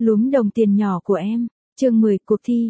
Lúm đồng tiền nhỏ của em. Chương 10 cuộc thi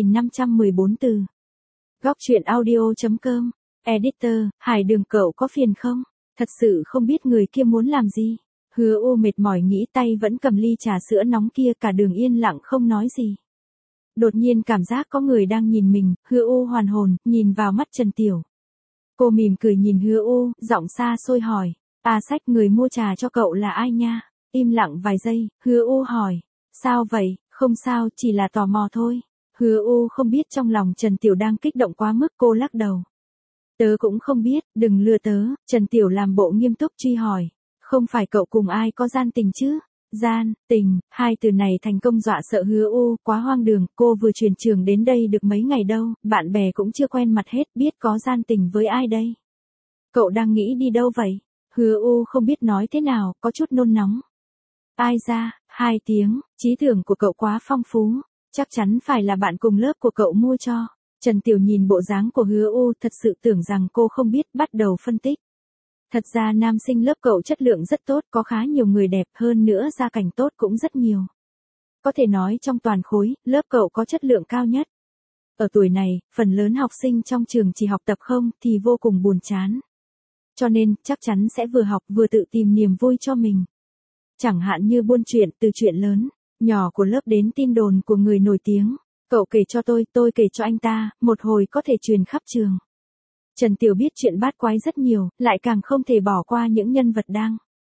2514 từ. Góc truyện audio.com. Editor, Hải Đường cậu có phiền không? Thật sự không biết người kia muốn làm gì. Hứa U mệt mỏi nghĩ tay vẫn cầm ly trà sữa nóng kia, cả đường yên lặng không nói gì. Đột nhiên cảm giác có người đang nhìn mình, Hứa U hoàn hồn, nhìn vào mắt Trần Tiểu. Cô mỉm cười nhìn Hứa U, giọng xa xôi hỏi. Sách người mua trà cho cậu là ai nha? Im lặng vài giây, Hứa U hỏi. Sao vậy? Không sao, chỉ là tò mò thôi. Hứa U không biết trong lòng Trần Tiểu đang kích động quá mức, cô lắc đầu. Tớ cũng không biết, đừng lừa tớ. Trần Tiểu làm bộ nghiêm túc truy hỏi. Không phải cậu cùng ai có gian tình chứ? Gian, tình, hai từ này thành công dọa sợ Hứa U, quá hoang đường, cô vừa chuyển trường đến đây được mấy ngày đâu, bạn bè cũng chưa quen mặt hết, biết có gian tình với ai đây? Cậu đang nghĩ đi đâu vậy? Hứa U không biết nói thế nào, có chút nôn nóng. Ai ra, 2 tiếng, trí tưởng của cậu quá phong phú, chắc chắn phải là bạn cùng lớp của cậu mua cho. Trần Tiểu nhìn bộ dáng của Hứa U, thật sự tưởng rằng cô không biết, bắt đầu phân tích. Thật ra nam sinh lớp cậu chất lượng rất tốt, có khá nhiều người đẹp, hơn nữa gia cảnh tốt cũng rất nhiều. Có thể nói trong toàn khối, lớp cậu có chất lượng cao nhất. Ở tuổi này, phần lớn học sinh trong trường chỉ học tập không thì vô cùng buồn chán. Cho nên, chắc chắn sẽ vừa học vừa tự tìm niềm vui cho mình. Chẳng hạn như buôn chuyện, từ chuyện lớn, nhỏ của lớp đến tin đồn của người nổi tiếng. Cậu kể cho tôi kể cho anh ta, một hồi có thể truyền khắp trường. Trần Tiểu biết chuyện bát quái rất nhiều, lại càng không thể bỏ qua những nhân vật đang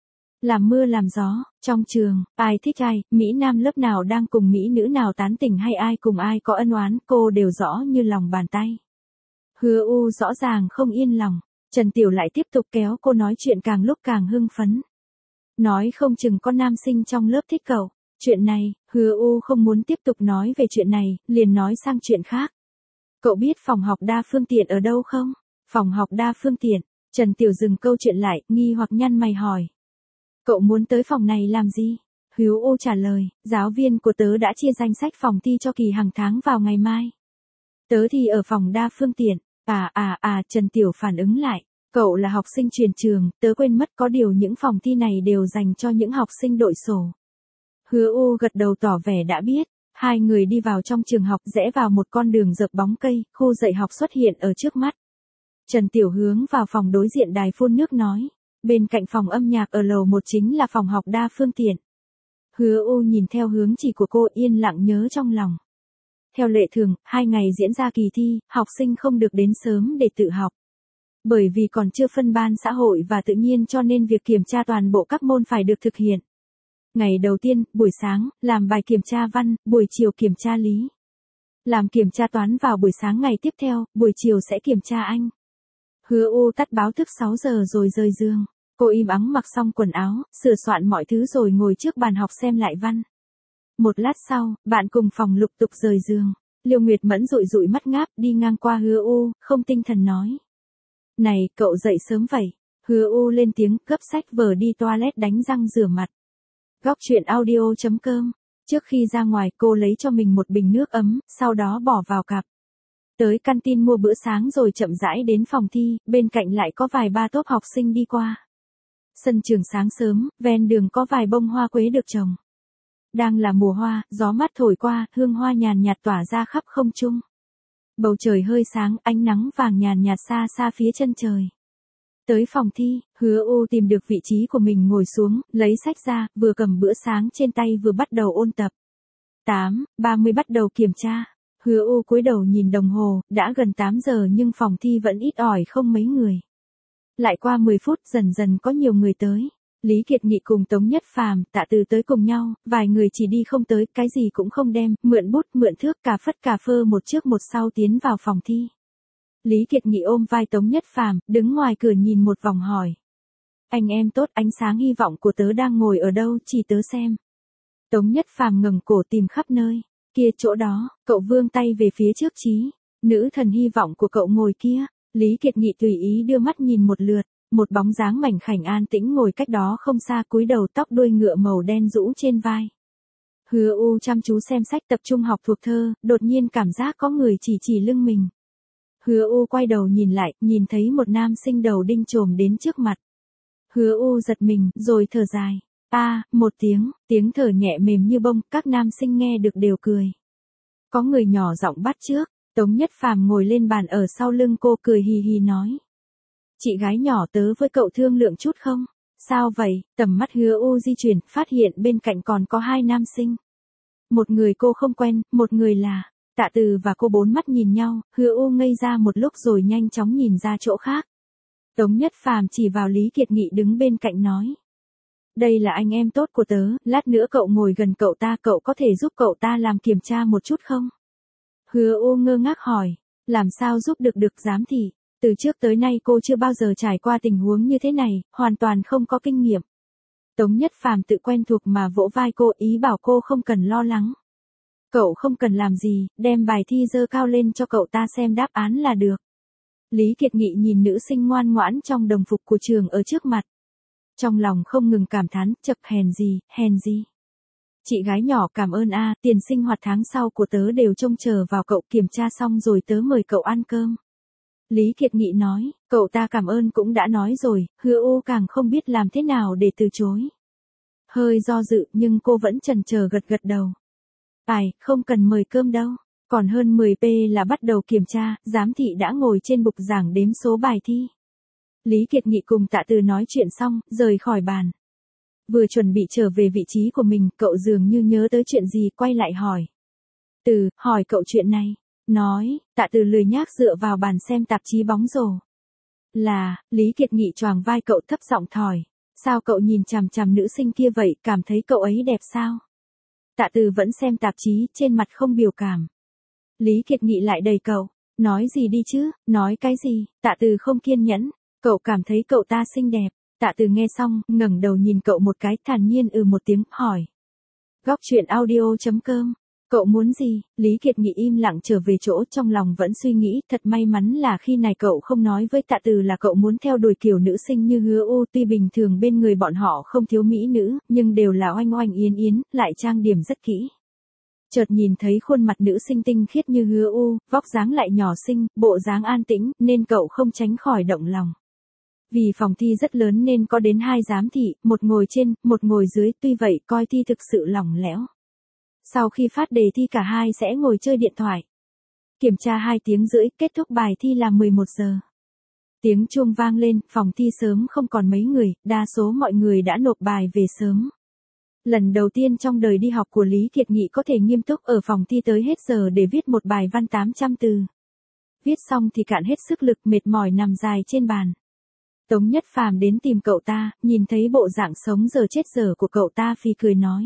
làm mưa làm gió. Trong trường, ai thích ai, Mỹ Nam lớp nào đang cùng Mỹ nữ nào tán tỉnh hay ai cùng ai có ân oán, cô đều rõ như lòng bàn tay. Hứa U rõ ràng không yên lòng, Trần Tiểu lại tiếp tục kéo cô nói chuyện, càng lúc càng hưng phấn. Nói không chừng có nam sinh trong lớp thích cậu. Chuyện này, Hứa U không muốn tiếp tục nói về chuyện này, liền nói sang chuyện khác. Cậu biết phòng học đa phương tiện ở đâu không? Phòng học đa phương tiện. Trần Tiểu dừng câu chuyện lại, nghi hoặc nhăn mày hỏi. Cậu muốn tới phòng này làm gì? Hứa U trả lời, giáo viên của tớ đã chia danh sách phòng thi cho kỳ hàng tháng vào ngày mai. Tớ thì ở phòng đa phương tiện. Trần Tiểu phản ứng lại. Cậu là học sinh truyền trường, tớ quên mất có điều những phòng thi này đều dành cho những học sinh đội sổ. Hứa U gật đầu tỏ vẻ đã biết. Hai người đi vào trong trường học, rẽ vào một con đường dợp bóng cây, khu dạy học xuất hiện ở trước mắt. Trần Tiểu hướng vào phòng đối diện đài phun nước nói. Bên cạnh phòng âm nhạc ở lầu 1 chính là phòng học đa phương tiện. Hứa U nhìn theo hướng chỉ của cô, yên lặng nhớ trong lòng. Theo lệ thường, 2 ngày diễn ra kỳ thi, học sinh không được đến sớm để tự học. Bởi vì còn chưa phân ban xã hội và tự nhiên cho nên việc kiểm tra toàn bộ các môn phải được thực hiện. Ngày đầu tiên, buổi sáng, làm bài kiểm tra văn, buổi chiều kiểm tra lý. Làm kiểm tra toán vào buổi sáng ngày tiếp theo, buổi chiều sẽ kiểm tra Anh. Hứa U tắt báo thức 6 giờ rồi rời giường. Cô im ắng mặc xong quần áo, sửa soạn mọi thứ rồi ngồi trước bàn học xem lại văn. Một lát sau, bạn cùng phòng lục tục rời giường. Liêu Nguyệt Mẫn dụi dụi mắt ngáp đi ngang qua Hứa U, không tinh thần nói. Này, cậu dậy sớm vậy. Hứa U lên tiếng, gấp sách vở đi toilet đánh răng rửa mặt. Góc truyện audio.com. Trước khi ra ngoài, cô lấy cho mình một bình nước ấm, sau đó bỏ vào cặp. Tới canteen mua bữa sáng rồi chậm rãi đến phòng thi, bên cạnh lại có vài ba tốp học sinh đi qua. Sân trường sáng sớm, ven đường có vài bông hoa quế được trồng. Đang là mùa hoa, gió mát thổi qua, hương hoa nhàn nhạt tỏa ra khắp không trung. Bầu trời hơi sáng, ánh nắng vàng nhàn nhạt xa xa phía chân trời. Tới phòng thi, Hứa U tìm được vị trí của mình ngồi xuống, lấy sách ra, vừa cầm bữa sáng trên tay vừa bắt đầu ôn tập. 8:30 bắt đầu kiểm tra. Hứa U cúi đầu nhìn đồng hồ, đã gần 8 giờ nhưng phòng thi vẫn ít ỏi không mấy người. Lại qua 10 phút dần dần có nhiều người tới. Lý Kiệt Nghị cùng Tống Nhất Phàm, Tạ Từ tới cùng nhau, vài người chỉ đi không tới, cái gì cũng không đem, mượn bút, mượn thước, cà phất cà phơ một trước một sau tiến vào phòng thi. Lý Kiệt Nghị ôm vai Tống Nhất Phàm, đứng ngoài cửa nhìn một vòng hỏi. Anh em tốt, ánh sáng hy vọng của tớ đang ngồi ở đâu, chỉ tớ xem. Tống Nhất Phàm ngẩng cổ tìm khắp nơi. Kia chỗ đó, cậu vươn tay về phía trước chí. Nữ thần hy vọng của cậu ngồi kia. Lý Kiệt Nghị tùy ý đưa mắt nhìn một lượt. Một bóng dáng mảnh khảnh an tĩnh ngồi cách đó không xa, cúi đầu, tóc đuôi ngựa màu đen rũ trên vai. Hứa U chăm chú xem sách, tập trung học thuộc thơ, đột nhiên cảm giác có người chỉ lưng mình. Hứa U quay đầu nhìn lại, nhìn thấy một nam sinh đầu đinh chồm đến trước mặt. Hứa U giật mình, rồi thở dài. Một tiếng thở nhẹ mềm như bông, các nam sinh nghe được đều cười. Có người nhỏ giọng bắt chước, Tống Nhất Phàm ngồi lên bàn ở sau lưng cô cười hì hì nói. Chị gái nhỏ tớ với cậu thương lượng chút không? Sao vậy? Tầm mắt Hứa U di chuyển, phát hiện bên cạnh còn có hai nam sinh. Một người cô không quen, một người là Tạ Từ và cô bốn mắt nhìn nhau, Hứa U ngây ra một lúc rồi nhanh chóng nhìn ra chỗ khác. Tống Nhất Phàm chỉ vào Lý Kiệt Nghị đứng bên cạnh nói. Đây là anh em tốt của tớ, lát nữa cậu ngồi gần cậu ta, cậu có thể giúp cậu ta làm kiểm tra một chút không? Hứa U ngơ ngác hỏi, làm sao giúp được giám thị, từ trước tới nay cô chưa bao giờ trải qua tình huống như thế này, hoàn toàn không có kinh nghiệm. Tống Nhất Phàm tự quen thuộc mà vỗ vai cô, ý bảo cô không cần lo lắng. Cậu không cần làm gì, đem bài thi dơ cao lên cho cậu ta xem đáp án là được. Lý Kiệt Nghị nhìn nữ sinh ngoan ngoãn trong đồng phục của trường ở trước mặt. Trong lòng không ngừng cảm thán, chậc hèn gì. Chị gái nhỏ cảm ơn tiền sinh hoạt tháng sau của tớ đều trông chờ vào cậu, kiểm tra xong rồi tớ mời cậu ăn cơm. Lý Kiệt Nghị nói, cậu ta cảm ơn cũng đã nói rồi, Hứa U càng không biết làm thế nào để từ chối. Hơi do dự nhưng cô vẫn chần chờ gật đầu. Không cần mời cơm đâu, còn hơn 10p là bắt đầu kiểm tra, giám thị đã ngồi trên bục giảng đếm số bài thi. Lý Kiệt Nghị cùng Tạ Từ nói chuyện xong, rời khỏi bàn. Vừa chuẩn bị trở về vị trí của mình, cậu dường như nhớ tới chuyện gì, quay lại hỏi. Từ, hỏi cậu chuyện này. Nói, Tạ Từ lười nhác dựa vào bàn xem tạp chí bóng rổ. Lý Kiệt Nghị choàng vai cậu thấp giọng thhỏi. Sao cậu nhìn chằm chằm nữ sinh kia vậy, cảm thấy cậu ấy đẹp sao? Tạ Từ vẫn xem tạp chí, trên mặt không biểu cảm. Lý Kiệt Nghị lại đẩy cậu. Nói gì đi chứ, nói cái gì, Tạ Từ không kiên nhẫn. Cậu cảm thấy cậu ta xinh đẹp. Tạ Từ nghe xong, ngẩng đầu nhìn cậu một cái, thản nhiên một tiếng, hỏi. Góc truyện audio.com. Cậu muốn gì? Lý Kiệt Nghị im lặng trở về chỗ, trong lòng vẫn suy nghĩ, thật may mắn là khi này cậu không nói với Tạ Từ là cậu muốn theo đuổi kiểu nữ sinh như Hứa U, tuy bình thường bên người bọn họ không thiếu mỹ nữ, nhưng đều là oanh oanh yến yến, lại trang điểm rất kỹ. Chợt nhìn thấy khuôn mặt nữ sinh tinh khiết như Hứa U, vóc dáng lại nhỏ xinh, bộ dáng an tĩnh, nên cậu không tránh khỏi động lòng. Vì phòng thi rất lớn nên có đến 2 giám thị, một ngồi trên, một ngồi dưới, tuy vậy coi thi thực sự lỏng lẻo. Sau khi phát đề thi cả hai sẽ ngồi chơi điện thoại. Kiểm tra 2 tiếng rưỡi, kết thúc bài thi là 11 giờ. Tiếng chuông vang lên, phòng thi sớm không còn mấy người, đa số mọi người đã nộp bài về sớm. Lần đầu tiên trong đời đi học của Lý Kiệt Nghị có thể nghiêm túc ở phòng thi tới hết giờ để viết một bài văn 800 từ. Viết xong thì cạn hết sức lực, mệt mỏi nằm dài trên bàn. Tống Nhất Phàm đến tìm cậu ta, nhìn thấy bộ dạng sống giờ chết giờ của cậu ta phì cười nói.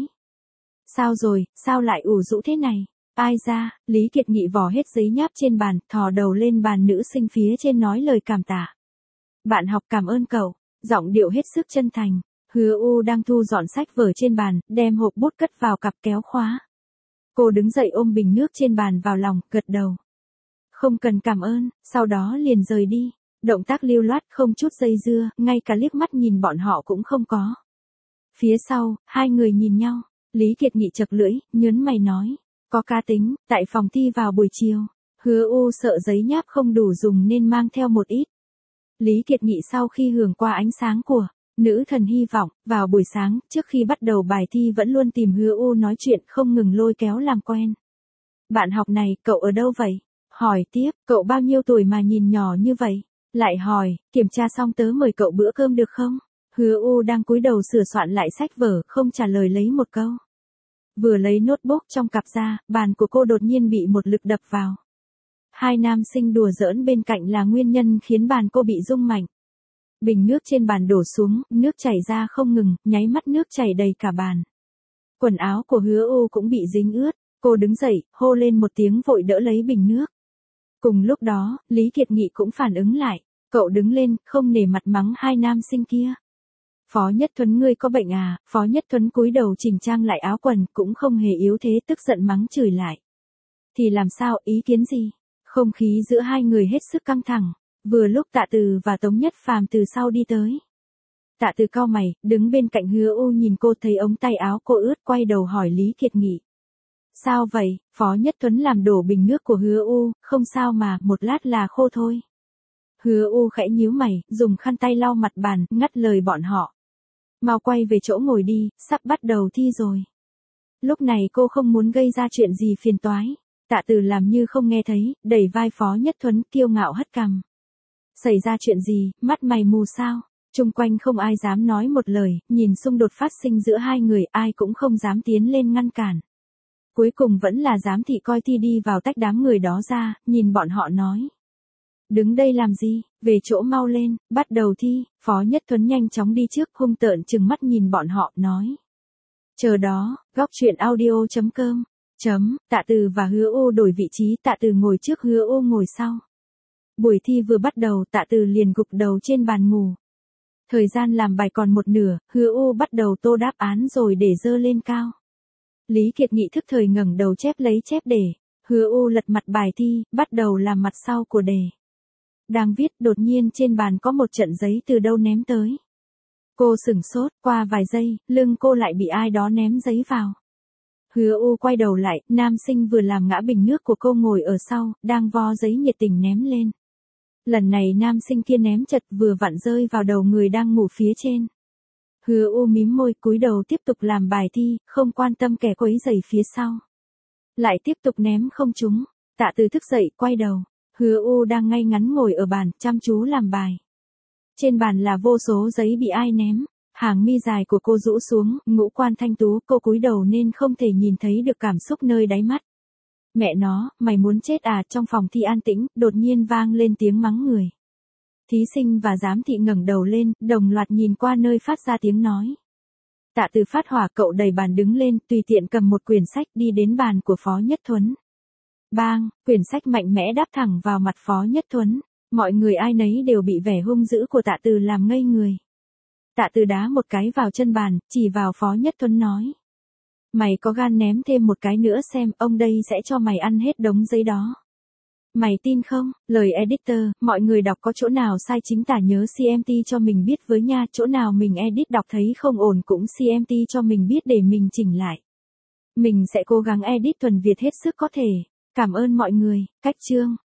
Sao rồi, sao lại ủ rũ thế này? Ai ra? Lý Kiệt Nghị vò hết giấy nháp trên bàn, thò đầu lên bàn nữ sinh phía trên nói lời cảm tạ. Bạn học cảm ơn cậu, giọng điệu hết sức chân thành. Hứa U đang thu dọn sách vở trên bàn, đem hộp bút cất vào cặp kéo khóa. Cô đứng dậy ôm bình nước trên bàn vào lòng, gật đầu. Không cần cảm ơn, sau đó liền rời đi. Động tác lưu loát, không chút dây dưa, ngay cả liếc mắt nhìn bọn họ cũng không có. Phía sau, hai người nhìn nhau, Lý Kiệt Nghị chậc lưỡi, nhớn mày nói. Có cá tính, tại phòng thi vào buổi chiều. Hứa U sợ giấy nháp không đủ dùng nên mang theo một ít. Lý Kiệt Nghị sau khi hưởng qua ánh sáng của nữ thần hy vọng, vào buổi sáng, trước khi bắt đầu bài thi vẫn luôn tìm Hứa U nói chuyện, không ngừng lôi kéo làm quen. Bạn học này, cậu ở đâu vậy? Hỏi tiếp, cậu bao nhiêu tuổi mà nhìn nhỏ như vậy? Lại hỏi, kiểm tra xong tớ mời cậu bữa cơm được không? Hứa U đang cúi đầu sửa soạn lại sách vở, không trả lời lấy một câu. Vừa lấy notebook trong cặp ra, bàn của cô đột nhiên bị một lực đập vào. Hai nam sinh đùa giỡn bên cạnh là nguyên nhân khiến bàn cô bị rung mạnh. Bình nước trên bàn đổ xuống, nước chảy ra không ngừng, nháy mắt nước chảy đầy cả bàn. Quần áo của Hứa U cũng bị dính ướt, cô đứng dậy, hô lên một tiếng vội đỡ lấy bình nước. Cùng lúc đó, Lý Kiệt Nghị cũng phản ứng lại, cậu đứng lên, không nể mặt mắng hai nam sinh kia. Phó Nhất Thuấn ngươi có bệnh à? Phó Nhất Thuấn cúi đầu chỉnh trang lại áo quần, cũng không hề yếu thế, tức giận mắng chửi lại. Thì làm sao, ý kiến gì? Không khí giữa hai người hết sức căng thẳng, vừa lúc Tạ Từ và Tống Nhất Phàm từ sau đi tới. Tạ Từ cau mày, đứng bên cạnh Hứa U nhìn cô thấy ống tay áo cô ướt, quay đầu hỏi Lý Kiệt Nghị. Sao vậy? Phó Nhất Thuấn làm đổ bình nước của Hứa U, không sao mà, một lát là khô thôi. Hứa U khẽ nhíu mày, dùng khăn tay lau mặt bàn, ngắt lời bọn họ. Mau quay về chỗ ngồi đi, sắp bắt đầu thi rồi. Lúc này cô không muốn gây ra chuyện gì phiền toái. Tạ Từ làm như không nghe thấy, đẩy vai Phó Nhất Thuấn kiêu ngạo hất cằm. Xảy ra chuyện gì, mắt mày mù sao? Chung quanh không ai dám nói một lời, nhìn xung đột phát sinh giữa hai người, ai cũng không dám tiến lên ngăn cản. Cuối cùng vẫn là giám thị coi thi đi vào tách đám người đó ra, nhìn bọn họ nói. Đứng đây làm gì, về chỗ mau lên, bắt đầu thi. Phó Nhất Thuấn nhanh chóng đi trước, hung tợn trừng mắt nhìn bọn họ, nói. Chờ đó, góc chuyện audio.com. Tạ Từ và Hứa Ô đổi vị trí, Tạ Từ ngồi trước, Hứa Ô ngồi sau. Buổi thi vừa bắt đầu, Tạ Từ liền gục đầu trên bàn ngủ. Thời gian làm bài còn một nửa, Hứa Ô bắt đầu tô đáp án rồi để dơ lên cao. Lý Kiệt Nghị thức thời ngẩng đầu chép lấy chép để. Hứa Ô lật mặt bài thi, bắt đầu làm mặt sau của đề. Đang viết, đột nhiên trên bàn có một trận giấy từ đâu ném tới. Cô sửng sốt, qua vài giây, lưng cô lại bị ai đó ném giấy vào. Hứa Ô quay đầu lại, nam sinh vừa làm ngã bình nước của cô ngồi ở sau, đang vo giấy nhiệt tình ném lên. Lần này nam sinh kia ném chật vừa vặn rơi vào đầu người đang ngủ phía trên. Hứa Ô mím môi cúi đầu tiếp tục làm bài thi, không quan tâm kẻ quấy rầy phía sau. Lại tiếp tục ném không trúng, Tạ Từ thức dậy, quay đầu. Hứa Ô đang ngay ngắn ngồi ở bàn, chăm chú làm bài. Trên bàn là vô số giấy bị ai ném, hàng mi dài của cô rũ xuống, ngũ quan thanh tú, cô cúi đầu nên không thể nhìn thấy được cảm xúc nơi đáy mắt. Mẹ nó, mày muốn chết à? Trong phòng thi an tĩnh, đột nhiên vang lên tiếng mắng người. Thí sinh và giám thị ngẩng đầu lên, đồng loạt nhìn qua nơi phát ra tiếng nói. Tạ Từ phát hỏa, cậu đẩy bàn đứng lên, tùy tiện cầm một quyển sách đi đến bàn của Phó Nhất Thuấn. Bang, quyển sách mạnh mẽ đáp thẳng vào mặt Phó Nhất Thuấn. Mọi người ai nấy đều bị vẻ hung dữ của Tạ Từ làm ngây người. Tạ Từ đá một cái vào chân bàn, chỉ vào Phó Nhất Thuấn nói. Mày có gan ném thêm một cái nữa xem, ông đây sẽ cho mày ăn hết đống giấy đó. Mày tin không? Lời editor, mọi người đọc có chỗ nào sai chính tả nhớ CMT cho mình biết với nha, chỗ nào mình edit đọc thấy không ổn cũng CMT cho mình biết để mình chỉnh lại. Mình sẽ cố gắng edit thuần Việt hết sức có thể. Cảm ơn mọi người, cách chương.